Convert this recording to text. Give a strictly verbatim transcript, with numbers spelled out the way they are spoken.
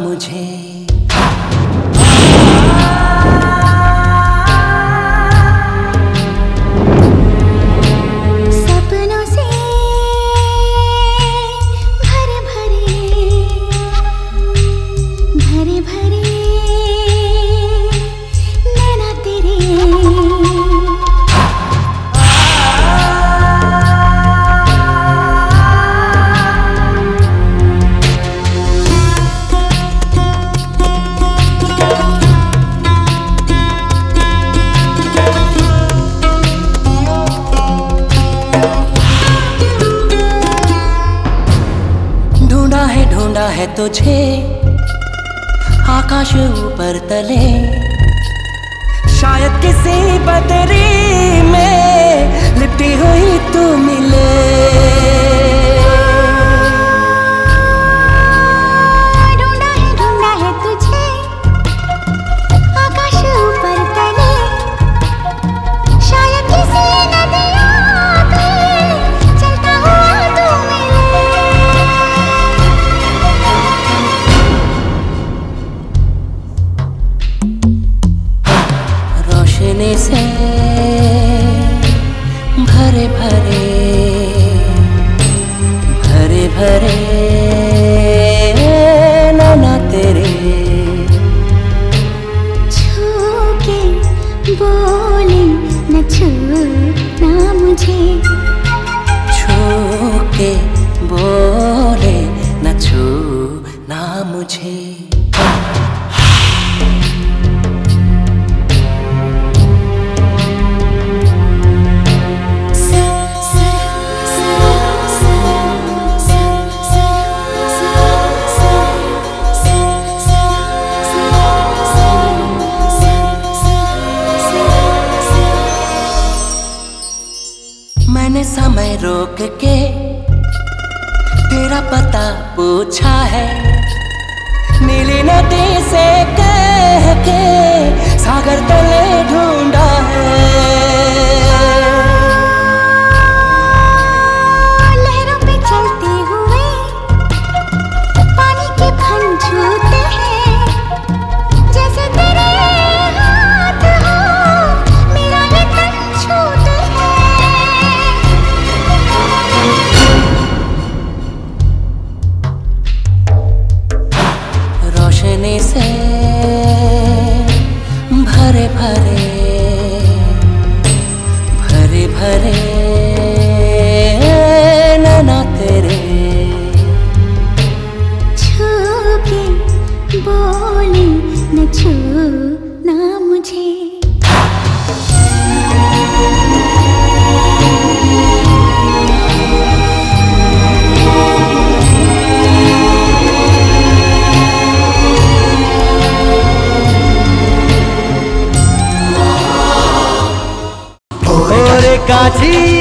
मुझे। सपनों से भरे भरे भरे भरे नैना तेरे। ढूंढा है ढूंढा है तुझे आकाश ऊपर तले, शायद किसी बदरी में लिपटी हुई तू मिले। ढूंढा है ढूंढा है तुझे आकाश ऊपर तले, शायद किसी नदियों पे चलता हुआ तू मिले। रोशनी से भरे भरे भरे भरे नैना तेरे। छू के बोले न छूना मुझे। छू के बोले न छूना मुझे। मैंने समय रोक के तेरा पता पूछा है, नीली नदी से कह के सागर तले ढूंढा है। लहरों पे चलते हुए पानी के फन छूते हैं, जैसे तेरे हाथ हो मेरा ये तन छूते हैं। रोशनी से भरे भरे भरे भरे नैना तेरे। छू के बोले न छूना मुझे। काजी